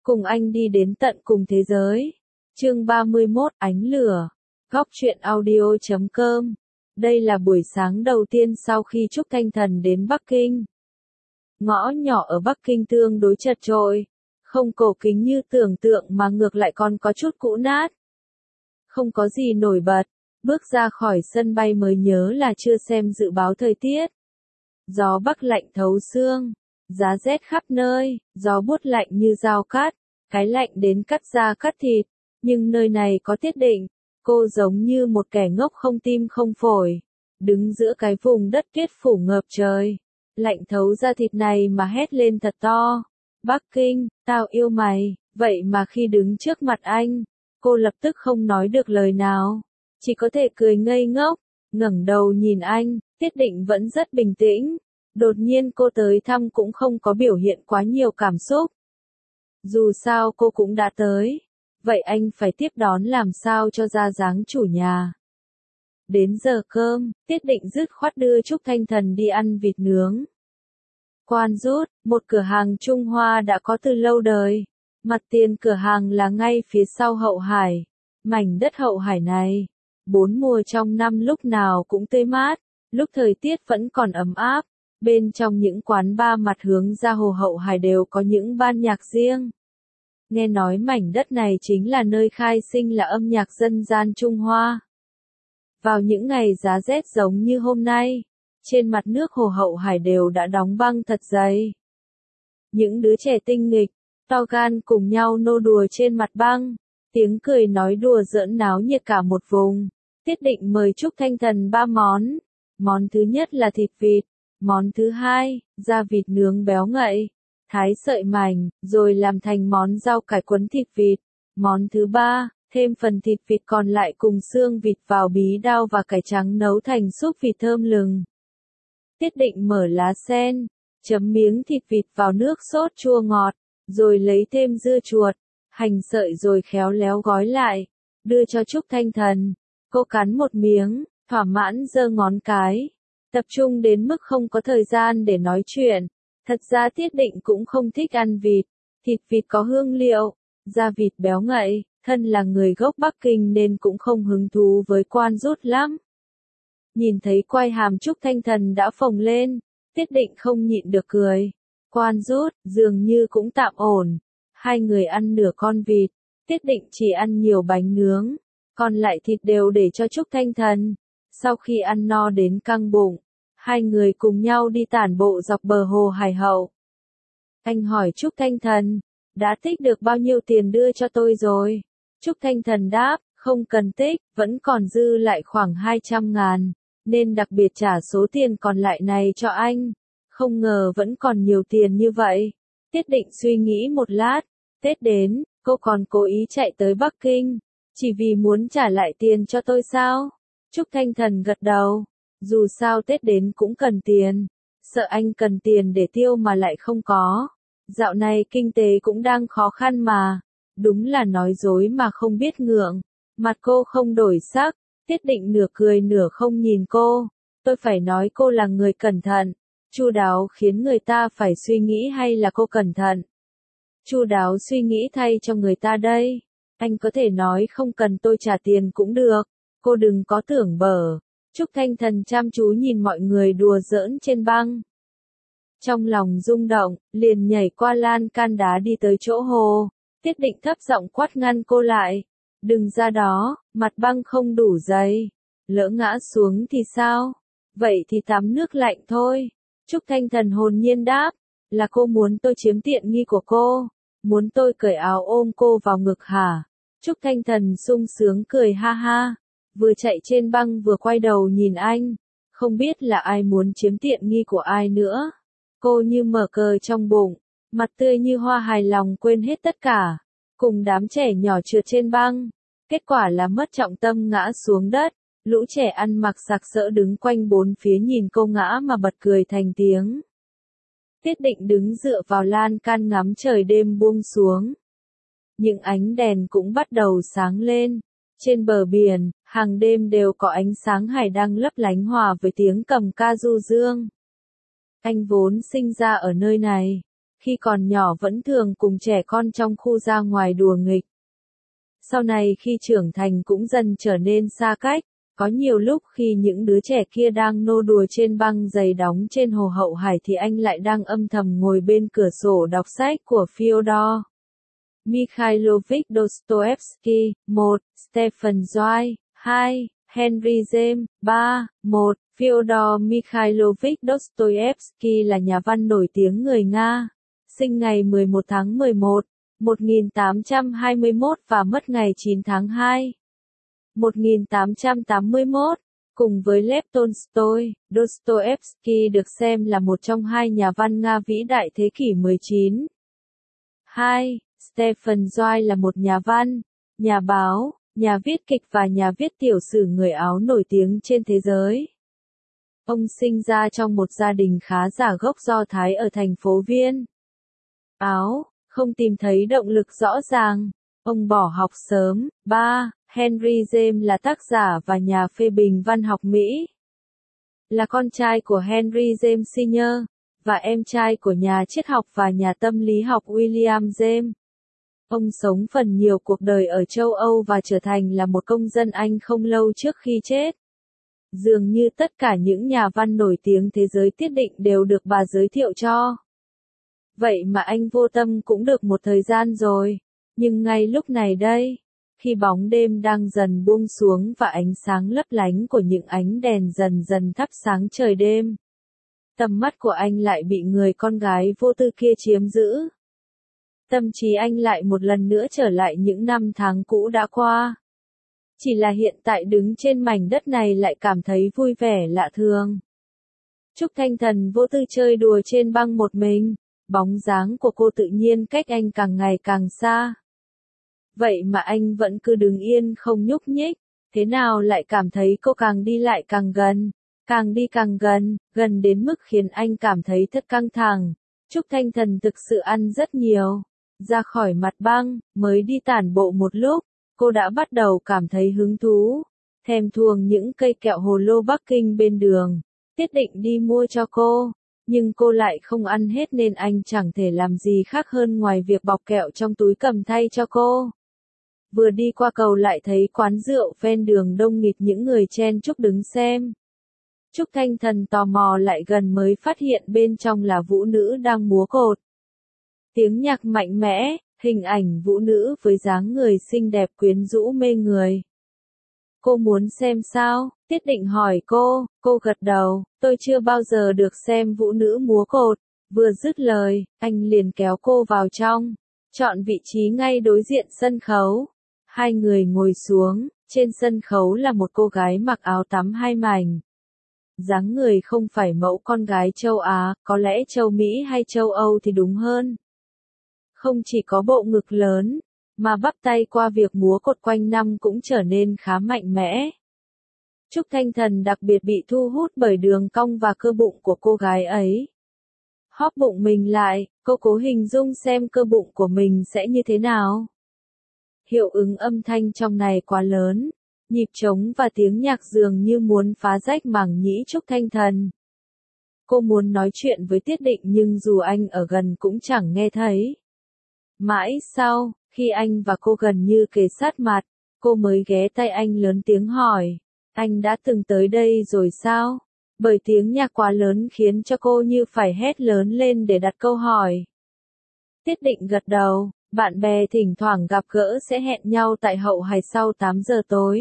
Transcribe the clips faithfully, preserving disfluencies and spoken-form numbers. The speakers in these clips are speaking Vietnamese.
cùng anh đi đến tận cùng thế giới. Chương ba mươi mốt Ánh lửa. Góc truyện audio chấm com. Đây là buổi sáng đầu tiên sau khi Trúc Thanh Thần đến Bắc Kinh. Ngõ nhỏ ở Bắc Kinh tương đối chật chội, không cổ kính như tưởng tượng mà ngược lại còn có chút cũ nát. Không có gì nổi bật, bước ra khỏi sân bay mới nhớ là chưa xem dự báo thời tiết. Gió Bắc lạnh thấu xương, giá rét khắp nơi, gió buốt lạnh như dao cắt, cái lạnh đến cắt da cắt thịt, nhưng nơi này có tiết định, cô giống như một kẻ ngốc không tim không phổi, đứng giữa cái vùng đất tuyết phủ ngập trời, lạnh thấu da thịt này mà hét lên thật to, Bắc Kinh, tao yêu mày, vậy mà khi đứng trước mặt anh, cô lập tức không nói được lời nào, chỉ có thể cười ngây ngốc, ngẩng đầu nhìn anh, Tiết Định vẫn rất bình tĩnh. Đột nhiên cô tới thăm cũng không có biểu hiện quá nhiều cảm xúc. Dù sao cô cũng đã tới, vậy anh phải tiếp đón làm sao cho ra dáng chủ nhà. Đến giờ cơm, Tiết Định dứt khoát đưa Trúc Thanh Thần đi ăn vịt nướng. Quan Rút, một cửa hàng Trung Hoa đã có từ lâu đời. Mặt tiền cửa hàng là ngay phía sau Hậu Hải. Mảnh đất Hậu Hải này, bốn mùa trong năm lúc nào cũng tươi mát, lúc thời tiết vẫn còn ấm áp. Bên trong những quán bar mặt hướng ra hồ Hậu Hải đều có những ban nhạc riêng. Nghe nói mảnh đất này chính là nơi khai sinh là âm nhạc dân gian Trung Hoa. Vào những ngày giá rét giống như hôm nay, trên mặt nước hồ Hậu Hải đều đã đóng băng thật dày. Những đứa trẻ tinh nghịch, to gan cùng nhau nô đùa trên mặt băng, tiếng cười nói đùa giỡn náo nhiệt cả một vùng. Tiết Định mời Trúc Thanh Thần ba món. Món thứ nhất là thịt vịt. Món thứ hai, da vịt nướng béo ngậy, thái sợi mảnh, rồi làm thành món rau cải cuốn thịt vịt. Món thứ ba, thêm phần thịt vịt còn lại cùng xương vịt vào bí đao và cải trắng nấu thành súp vịt thơm lừng. Tiết Định mở lá sen, chấm miếng thịt vịt vào nước sốt chua ngọt, rồi lấy thêm dưa chuột, hành sợi rồi khéo léo gói lại, đưa cho Trúc Thanh Thần. Cô cắn một miếng, thỏa mãn giơ ngón cái. Tập trung đến mức không có thời gian để nói chuyện. Thật ra Tiết Định cũng không thích ăn vịt. Thịt vịt có hương liệu, da vịt béo ngậy, thân là người gốc Bắc Kinh nên cũng không hứng thú với Quan Rút lắm. Nhìn thấy quai hàm Trúc Thanh Thần đã phồng lên, Tiết Định không nhịn được cười. Quan Rút, dường như cũng tạm ổn. Hai người ăn nửa con vịt, Tiết Định chỉ ăn nhiều bánh nướng, còn lại thịt đều để cho Trúc Thanh Thần. Sau khi ăn no đến căng bụng, hai người cùng nhau đi tản bộ dọc bờ hồ Hải Hậu. Anh hỏi Trúc Thanh Thần, đã tích được bao nhiêu tiền đưa cho tôi rồi? Trúc Thanh Thần đáp, không cần tích, vẫn còn dư lại khoảng hai trăm ngàn, nên đặc biệt trả số tiền còn lại này cho anh. Không ngờ vẫn còn nhiều tiền như vậy. Tiết Định suy nghĩ một lát, Tết đến, cô còn cố ý chạy tới Bắc Kinh, chỉ vì muốn trả lại tiền cho tôi sao? Trúc Thanh Thần gật đầu, dù sao Tết đến cũng cần tiền, sợ anh cần tiền để tiêu mà lại không có. Dạo này kinh tế cũng đang khó khăn mà, đúng là nói dối mà không biết ngượng. Mặt cô không đổi sắc, Tiết Định nửa cười nửa không nhìn cô, tôi phải nói cô là người cẩn thận, chu đáo khiến người ta phải suy nghĩ hay là cô cẩn thận? Chu đáo suy nghĩ thay cho người ta đây, anh có thể nói không cần tôi trả tiền cũng được. Cô đừng có tưởng bở. Trúc Thanh Thần chăm chú nhìn mọi người đùa giỡn trên băng. Trong lòng rung động, liền nhảy qua lan can đá đi tới chỗ hồ. Tiết Định thấp giọng quát ngăn cô lại. Đừng ra đó, mặt băng không đủ dày. Lỡ ngã xuống thì sao? Vậy thì tắm nước lạnh thôi. Trúc Thanh Thần hồn nhiên đáp. Là cô muốn tôi chiếm tiện nghi của cô. Muốn tôi cởi áo ôm cô vào ngực hả? Trúc Thanh Thần sung sướng cười ha ha. Vừa chạy trên băng vừa quay đầu nhìn anh, không biết là ai muốn chiếm tiện nghi của ai nữa. Cô như mở cờ trong bụng, mặt tươi như hoa hài lòng quên hết tất cả, cùng đám trẻ nhỏ trượt trên băng. Kết quả là mất trọng tâm ngã xuống đất, lũ trẻ ăn mặc sặc sỡ đứng quanh bốn phía nhìn cô ngã mà bật cười thành tiếng. Tiết Định đứng dựa vào lan can ngắm trời đêm buông xuống. Những ánh đèn cũng bắt đầu sáng lên. Trên bờ biển, hàng đêm đều có ánh sáng hải đăng lấp lánh hòa với tiếng cầm ca du dương. Anh vốn sinh ra ở nơi này, Khi còn nhỏ vẫn thường cùng trẻ con trong khu ra ngoài đùa nghịch. Sau này khi trưởng thành cũng dần trở nên xa cách. Có nhiều lúc khi những đứa trẻ kia đang nô đùa trên băng giày đóng trên hồ Hậu Hải thì anh lại đang âm thầm ngồi bên cửa sổ đọc sách của Fyodor Mikhailovich Dostoevsky. một. Stephen Zweig. hai. Henry James. ba. một. Fyodor Mikhailovich Dostoevsky là nhà văn nổi tiếng người Nga, sinh ngày mười một tháng mười một, một nghìn tám trăm hai mươi mốt và mất ngày chín tháng hai, một nghìn tám trăm tám mươi mốt. Cùng với Lev Tolstoy, Dostoevsky được xem là một trong hai nhà văn Nga vĩ đại thế kỷ mười chín. hai. Stephen Zweig là một nhà văn, nhà báo, nhà viết kịch và nhà viết tiểu sử người Áo nổi tiếng trên thế giới. Ông sinh ra trong một gia đình khá giả gốc Do Thái ở thành phố Viên, Áo, không tìm thấy động lực rõ ràng. Ông bỏ học sớm. ba. Henry James là tác giả và nhà phê bình văn học Mỹ. Là con trai của Henry James Senior và em trai của nhà triết học và nhà tâm lý học William James. Ông sống phần nhiều cuộc đời ở châu Âu và trở thành là một công dân Anh không lâu trước khi chết. Dường như tất cả những nhà văn nổi tiếng thế giới tiết định đều được bà giới thiệu cho. Vậy mà anh vô tâm cũng được một thời gian rồi. Nhưng ngay lúc này đây, khi bóng đêm đang dần buông xuống và ánh sáng lấp lánh của những ánh đèn dần dần thắp sáng trời đêm, tầm mắt của anh lại bị người con gái vô tư kia chiếm giữ. Tâm trí anh lại một lần nữa trở lại những năm tháng cũ đã qua. Chỉ là hiện tại đứng trên mảnh đất này lại cảm thấy vui vẻ lạ thường. Trúc Thanh Thần vô tư chơi đùa trên băng một mình, bóng dáng của cô tự nhiên cách anh càng ngày càng xa. Vậy mà anh vẫn cứ đứng yên không nhúc nhích, thế nào lại cảm thấy cô càng đi lại càng gần, càng đi càng gần, gần đến mức khiến anh cảm thấy thật căng thẳng. Trúc Thanh Thần thực sự ăn rất nhiều. Ra khỏi mặt băng, mới đi tản bộ một lúc, cô đã bắt đầu cảm thấy hứng thú, thèm thuồng những cây kẹo hồ lô Bắc Kinh bên đường. Tiết định đi mua cho cô, nhưng cô lại không ăn hết nên anh chẳng thể làm gì khác hơn ngoài việc bọc kẹo trong túi cầm thay cho cô. Vừa đi qua cầu lại thấy quán rượu ven đường đông nghịt những người chen chúc đứng xem. Trúc Thanh Thần tò mò lại gần mới phát hiện bên trong là vũ nữ đang múa cột. Tiếng nhạc mạnh mẽ, hình ảnh vũ nữ với dáng người xinh đẹp quyến rũ mê người. Cô muốn xem sao? Tiết định hỏi cô, cô gật đầu, tôi chưa bao giờ được xem vũ nữ múa cột. Vừa dứt lời, anh liền kéo cô vào trong, chọn vị trí ngay đối diện sân khấu. Hai người ngồi xuống, trên sân khấu là một cô gái mặc áo tắm hai mảnh. Dáng người không phải mẫu con gái châu Á, có lẽ châu Mỹ hay châu Âu thì đúng hơn. Không chỉ có bộ ngực lớn, mà bắp tay qua việc múa cột quanh năm cũng trở nên khá mạnh mẽ. Trúc Thanh Thần đặc biệt bị thu hút bởi đường cong và cơ bụng của cô gái ấy. Hóp bụng mình lại, cô cố hình dung xem cơ bụng của mình sẽ như thế nào. Hiệu ứng âm thanh trong này quá lớn, nhịp trống và tiếng nhạc dường như muốn phá rách màng nhĩ Trúc Thanh Thần. Cô muốn nói chuyện với Tiết Định nhưng dù anh ở gần cũng chẳng nghe thấy. Mãi sau, khi anh và cô gần như kề sát mặt, cô mới ghé tay anh lớn tiếng hỏi, anh đã từng tới đây rồi sao? Bởi tiếng nhạc quá lớn khiến cho cô như phải hét lớn lên để đặt câu hỏi. Tiết Định gật đầu, bạn bè thỉnh thoảng gặp gỡ sẽ hẹn nhau tại Hậu Hải sau tám giờ tối.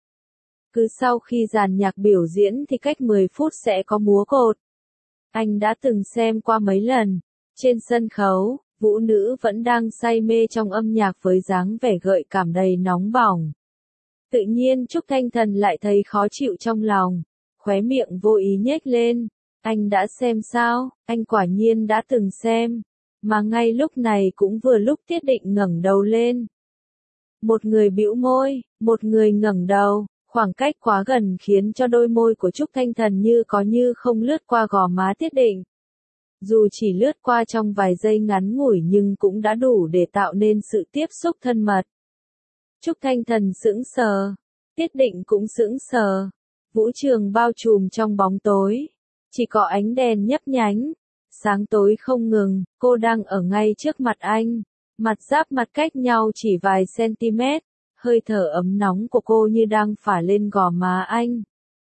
Cứ sau khi dàn nhạc biểu diễn thì cách mười phút sẽ có múa cột. Anh đã từng xem qua mấy lần. Trên sân khấu, vũ nữ vẫn đang say mê trong âm nhạc với dáng vẻ gợi cảm đầy nóng bỏng. Tự nhiên Trúc Thanh Thần lại thấy khó chịu trong lòng, khóe miệng vô ý nhếch lên. Anh đã xem sao? Anh quả nhiên đã từng xem. Mà ngay lúc này cũng vừa lúc Tiết Định ngẩng đầu lên. Một người bĩu môi, một người ngẩng đầu, khoảng cách quá gần khiến cho đôi môi của Trúc Thanh Thần như có như không lướt qua gò má Tiết Định. Dù chỉ lướt qua trong vài giây ngắn ngủi nhưng cũng đã đủ để tạo nên sự tiếp xúc thân mật. Trúc Thanh Thần sững sờ, Tiết Định cũng sững sờ. Vũ trường bao trùm trong bóng tối, chỉ có ánh đèn nhấp nhánh. sáng tối không ngừng, cô đang ở ngay trước mặt anh. Mặt giáp mặt cách nhau chỉ vài cm, hơi thở ấm nóng của cô như đang phả lên gò má anh.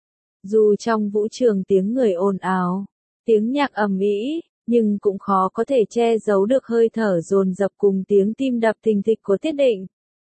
Dù trong vũ trường tiếng người ồn ào, tiếng nhạc ầm ĩ, nhưng cũng khó có thể che giấu được hơi thở dồn dập cùng tiếng tim đập thình thịch của Tiết Định.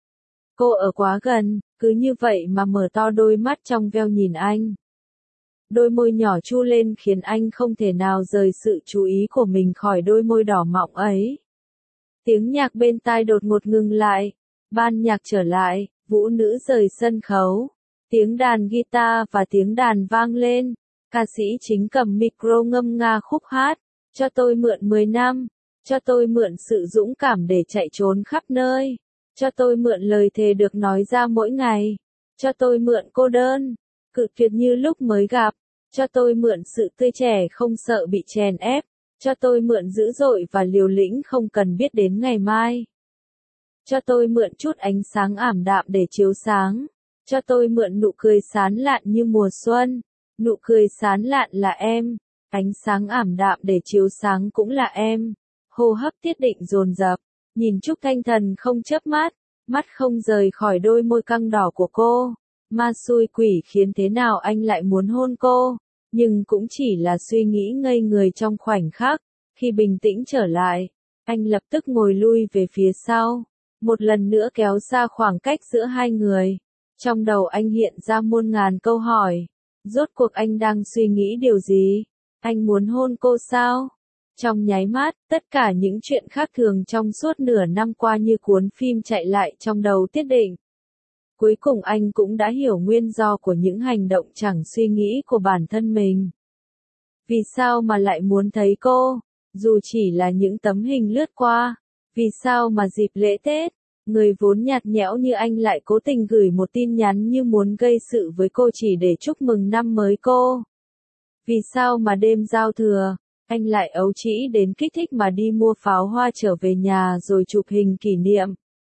Cô ở quá gần, cứ như vậy mà mở to đôi mắt trong veo nhìn anh. Đôi môi nhỏ chu lên khiến anh không thể nào rời sự chú ý của mình khỏi đôi môi đỏ mọng ấy. Tiếng nhạc bên tai đột ngột ngừng lại, ban nhạc trở lại, vũ nữ rời sân khấu. Tiếng đàn guitar và tiếng đàn vang lên, ca sĩ chính cầm micro ngâm nga khúc hát, cho tôi mượn mười năm, cho tôi mượn sự dũng cảm để chạy trốn khắp nơi, cho tôi mượn lời thề được nói ra mỗi ngày, cho tôi mượn cô đơn, cự tuyệt như lúc mới gặp, cho tôi mượn sự tươi trẻ không sợ bị chèn ép, cho tôi mượn dữ dội và liều lĩnh không cần biết đến ngày mai. Cho tôi mượn chút ánh sáng ảm đạm để chiếu sáng. Cho tôi mượn nụ cười sán lạn như mùa xuân. Nụ cười sán lạn là em. Ánh sáng ảm đạm để chiếu sáng cũng là em. Hô hấp Tiết Định dồn dập. Nhìn Trúc Thanh Thần không chớp mắt. Mắt không rời khỏi đôi môi căng đỏ của cô. Ma xui quỷ khiến thế nào anh lại muốn hôn cô. Nhưng cũng chỉ là suy nghĩ ngây người trong khoảnh khắc. Khi bình tĩnh trở lại, anh lập tức ngồi lui về phía sau. Một lần nữa kéo ra khoảng cách giữa hai người. Trong đầu anh hiện ra muôn ngàn câu hỏi. Rốt cuộc anh đang suy nghĩ điều gì? Anh muốn hôn cô sao? Trong nháy mắt, tất cả những chuyện khác thường trong suốt nửa năm qua như cuốn phim chạy lại trong đầu Tiết Định. Cuối cùng anh cũng đã hiểu nguyên do của những hành động chẳng suy nghĩ của bản thân mình. Vì sao mà lại muốn thấy cô? Dù chỉ là những tấm hình lướt qua. Vì sao mà dịp lễ Tết, người vốn nhạt nhẽo như anh lại cố tình gửi một tin nhắn như muốn gây sự với cô chỉ để chúc mừng năm mới cô? Vì sao mà đêm giao thừa, anh lại ấu trĩ đến kích thích mà đi mua pháo hoa trở về nhà rồi chụp hình kỷ niệm?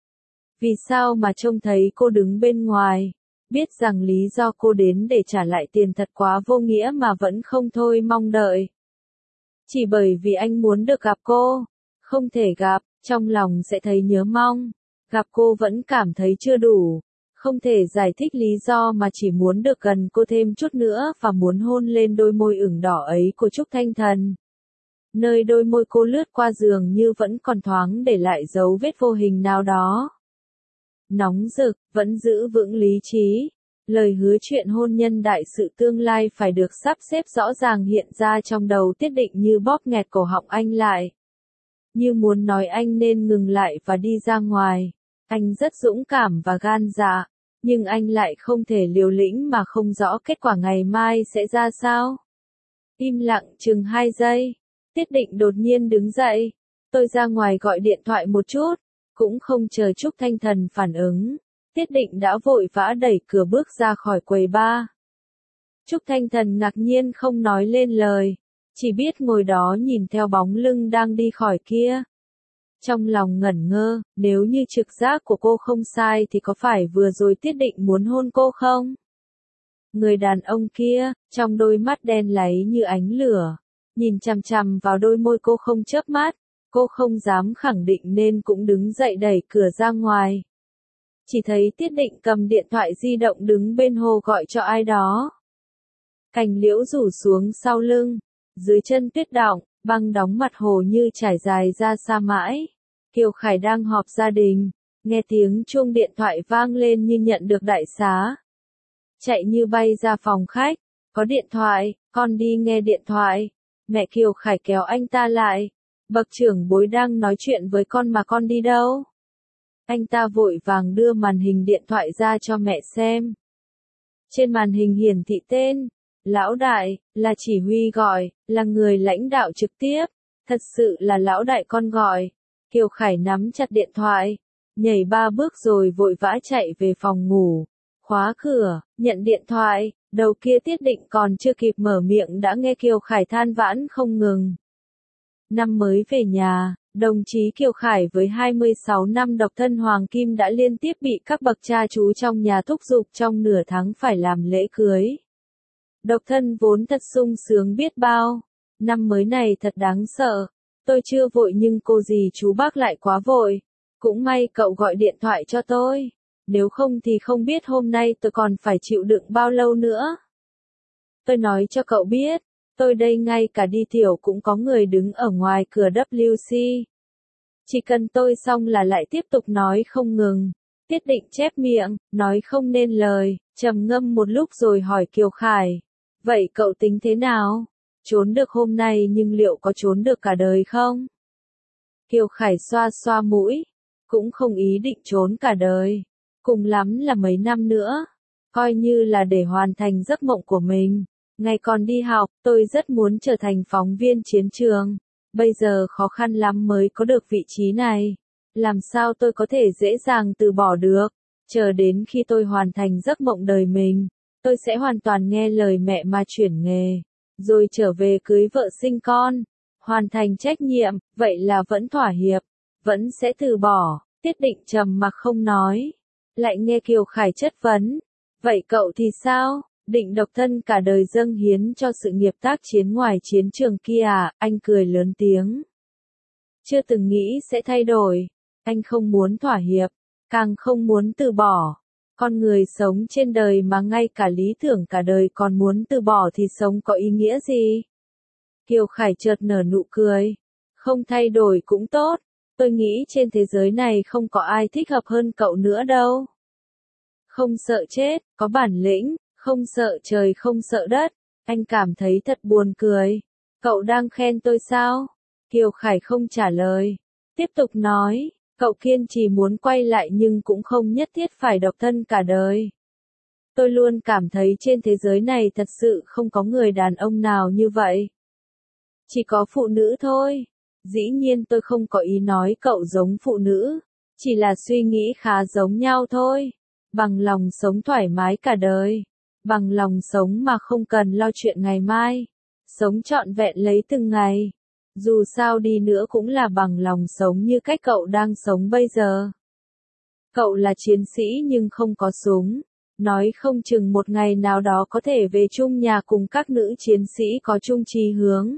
Vì sao mà trông thấy cô đứng bên ngoài, biết rằng lý do cô đến để trả lại tiền thật quá vô nghĩa mà vẫn không thôi mong đợi? Chỉ bởi vì anh muốn được gặp cô, không thể gặp, trong lòng sẽ thấy nhớ mong, gặp cô vẫn cảm thấy chưa đủ, không thể giải thích lý do mà chỉ muốn được gần cô thêm chút nữa và muốn hôn lên đôi môi ửng đỏ ấy của Trúc Thanh Thần. Nơi đôi môi cô lướt qua dường như vẫn còn thoáng để lại dấu vết vô hình nào đó. Nóng rực, vẫn giữ vững lý trí. Lời hứa chuyện hôn nhân đại sự tương lai phải được sắp xếp rõ ràng hiện ra trong đầu Tiết Định như bóp nghẹt cổ họng anh lại. Như muốn nói anh nên ngừng lại và đi ra ngoài. Anh rất dũng cảm và gan dạ, nhưng anh lại không thể liều lĩnh mà không rõ kết quả ngày mai sẽ ra sao. Im lặng chừng hai giây, Tiết Định đột nhiên đứng dậy. Tôi ra ngoài gọi điện thoại một chút, cũng không chờ Trúc Thanh Thần phản ứng. Tiết Định đã vội vã đẩy cửa bước ra khỏi quầy bar. Trúc Thanh Thần ngạc nhiên không nói lên lời, chỉ biết ngồi đó nhìn theo bóng lưng đang đi khỏi kia. Trong lòng ngẩn ngơ, nếu như trực giác của cô không sai thì có phải vừa rồi Tiết Định muốn hôn cô không? Người đàn ông kia, trong đôi mắt đen láy như ánh lửa, nhìn chằm chằm vào đôi môi cô không chớp mắt, cô không dám khẳng định nên cũng đứng dậy đẩy cửa ra ngoài. Chỉ thấy Tiết Định cầm điện thoại di động đứng bên hồ gọi cho ai đó. Cành liễu rủ xuống sau lưng, dưới chân tuyết đọng, băng đóng mặt hồ như trải dài ra xa mãi. Kiều Khải đang họp gia đình, nghe tiếng chuông điện thoại vang lên như nhận được đại xá. Chạy như bay ra phòng khách, có điện thoại, con đi nghe điện thoại. Mẹ Kiều Khải kéo anh ta lại, bậc trưởng bối đang nói chuyện với con mà con đi đâu? Anh ta vội vàng đưa màn hình điện thoại ra cho mẹ xem. Trên màn hình hiển thị tên, Lão Đại, là chỉ huy gọi, là người lãnh đạo trực tiếp, thật sự là Lão Đại con gọi. Kiều Khải nắm chặt điện thoại, nhảy ba bước rồi vội vã chạy về phòng ngủ, khóa cửa, nhận điện thoại, đầu kia Tiết Định còn chưa kịp mở miệng đã nghe Kiều Khải than vãn không ngừng. Năm mới về nhà, đồng chí Kiều Khải với hai mươi sáu năm độc thân hoàng kim đã liên tiếp bị các bậc cha chú trong nhà thúc giục trong nửa tháng phải làm lễ cưới. Độc thân vốn thật sung sướng biết bao, Năm mới này thật đáng sợ. Tôi chưa vội nhưng cô dì chú bác lại quá vội. Cũng may cậu gọi điện thoại cho tôi. Nếu không thì không biết hôm nay tôi còn phải chịu đựng bao lâu nữa. Tôi nói cho cậu biết, tôi đây ngay cả đi tiểu cũng có người đứng ở ngoài cửa W C. Chỉ cần tôi xong là lại tiếp tục nói không ngừng. Tiết Định chép miệng, nói không nên lời, trầm ngâm một lúc rồi hỏi Kiều Khải. Vậy cậu tính thế nào? Trốn được hôm nay nhưng liệu có trốn được cả đời không? Kiều Khải xoa xoa mũi. Cũng không ý định trốn cả đời. Cùng lắm là mấy năm nữa. Coi như là để hoàn thành giấc mộng của mình. Ngày còn đi học, tôi rất muốn trở thành phóng viên chiến trường. Bây giờ khó khăn lắm mới có được vị trí này. Làm sao tôi có thể dễ dàng từ bỏ được? Chờ đến khi tôi hoàn thành giấc mộng đời mình, tôi sẽ hoàn toàn nghe lời mẹ mà chuyển nghề. Rồi trở về cưới vợ sinh con. Hoàn thành trách nhiệm, vậy là vẫn thỏa hiệp. Vẫn sẽ từ bỏ. Tiết Định trầm mặc không nói. Lại nghe Kiều Khải chất vấn. Vậy cậu thì sao? Định độc thân cả đời dâng hiến cho sự nghiệp tác chiến ngoài chiến trường kia à? Anh cười lớn tiếng. Chưa từng nghĩ sẽ thay đổi. Anh không muốn thỏa hiệp, càng không muốn từ bỏ. Con người sống trên đời mà ngay cả lý tưởng cả đời còn muốn từ bỏ thì sống có ý nghĩa gì? Kiều Khải chợt nở nụ cười. Không thay đổi cũng tốt. Tôi nghĩ trên thế giới này không có ai thích hợp hơn cậu nữa đâu. Không sợ chết, có bản lĩnh, không sợ trời không sợ đất. Anh cảm thấy thật buồn cười. Cậu đang khen tôi sao? Kiều Khải không trả lời. Tiếp tục nói, cậu kiên trì muốn quay lại nhưng cũng không nhất thiết phải độc thân cả đời. Tôi luôn cảm thấy trên thế giới này thật sự không có người đàn ông nào như vậy. Chỉ có phụ nữ thôi. Dĩ nhiên tôi không có ý nói cậu giống phụ nữ. Chỉ là suy nghĩ khá giống nhau thôi. Bằng lòng sống thoải mái cả đời. Bằng lòng sống mà không cần lo chuyện ngày mai. Sống trọn vẹn lấy từng ngày. Dù sao đi nữa cũng là bằng lòng sống như cách cậu đang sống bây giờ. Cậu là chiến sĩ nhưng không có súng. Nói không chừng một ngày nào đó có thể về chung nhà cùng các nữ chiến sĩ có chung chí hướng.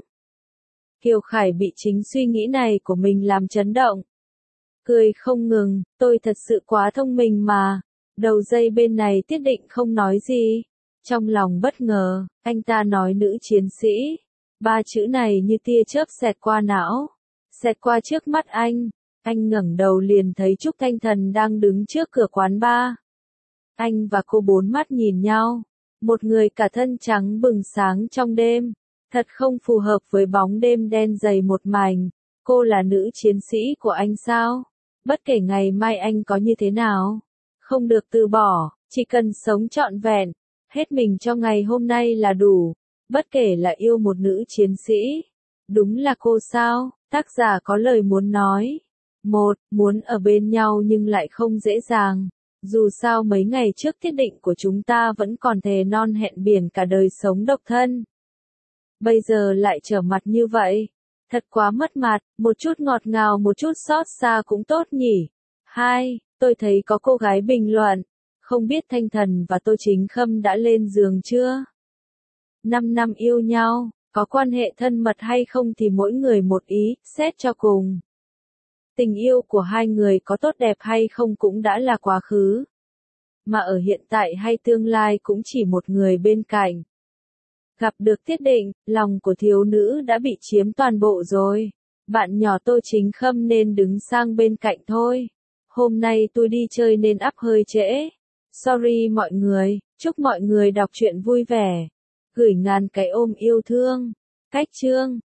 Kiều Khải bị chính suy nghĩ này của mình làm chấn động. Cười không ngừng, tôi thật sự quá thông minh mà. Đầu dây bên này Tiết Định không nói gì. Trong lòng bất ngờ, anh ta nói nữ chiến sĩ. Ba chữ này như tia chớp xẹt qua não. Xẹt qua trước mắt anh. Anh ngẩng đầu liền thấy Trúc Thanh Thần đang đứng trước cửa quán bar. Anh và cô bốn mắt nhìn nhau. Một người cả thân trắng bừng sáng trong đêm. Thật không phù hợp với bóng đêm đen dày một mảnh. Cô là nữ chiến sĩ của anh sao? Bất kể ngày mai anh có như thế nào. Không được từ bỏ, chỉ cần sống trọn vẹn. Hết mình cho ngày hôm nay là đủ. Bất kể là yêu một nữ chiến sĩ. Đúng là cô sao? Tác giả có lời muốn nói. Một, muốn ở bên nhau nhưng lại không dễ dàng. Dù sao mấy ngày trước Tiết Định của chúng ta vẫn còn thề non hẹn biển cả đời sống độc thân. Bây giờ lại trở mặt như vậy. Thật quá mất mặt, một chút ngọt ngào một chút xót xa cũng tốt nhỉ. Hai, tôi thấy có cô gái bình luận. Không biết Thanh Thần và Tô Chính Khâm đã lên giường chưa? Năm năm yêu nhau, có quan hệ thân mật hay không thì mỗi người một ý, xét cho cùng. Tình yêu của hai người có tốt đẹp hay không cũng đã là quá khứ. Mà ở hiện tại hay tương lai cũng chỉ một người bên cạnh. Gặp được Tiết Định, lòng của thiếu nữ đã bị chiếm toàn bộ rồi. Bạn nhỏ Tô Chính Khâm nên đứng sang bên cạnh thôi. Hôm nay tôi đi chơi nên up hơi trễ. Sorry mọi người, chúc mọi người đọc truyện vui vẻ. Gửi ngàn cái ôm yêu thương. Cách chương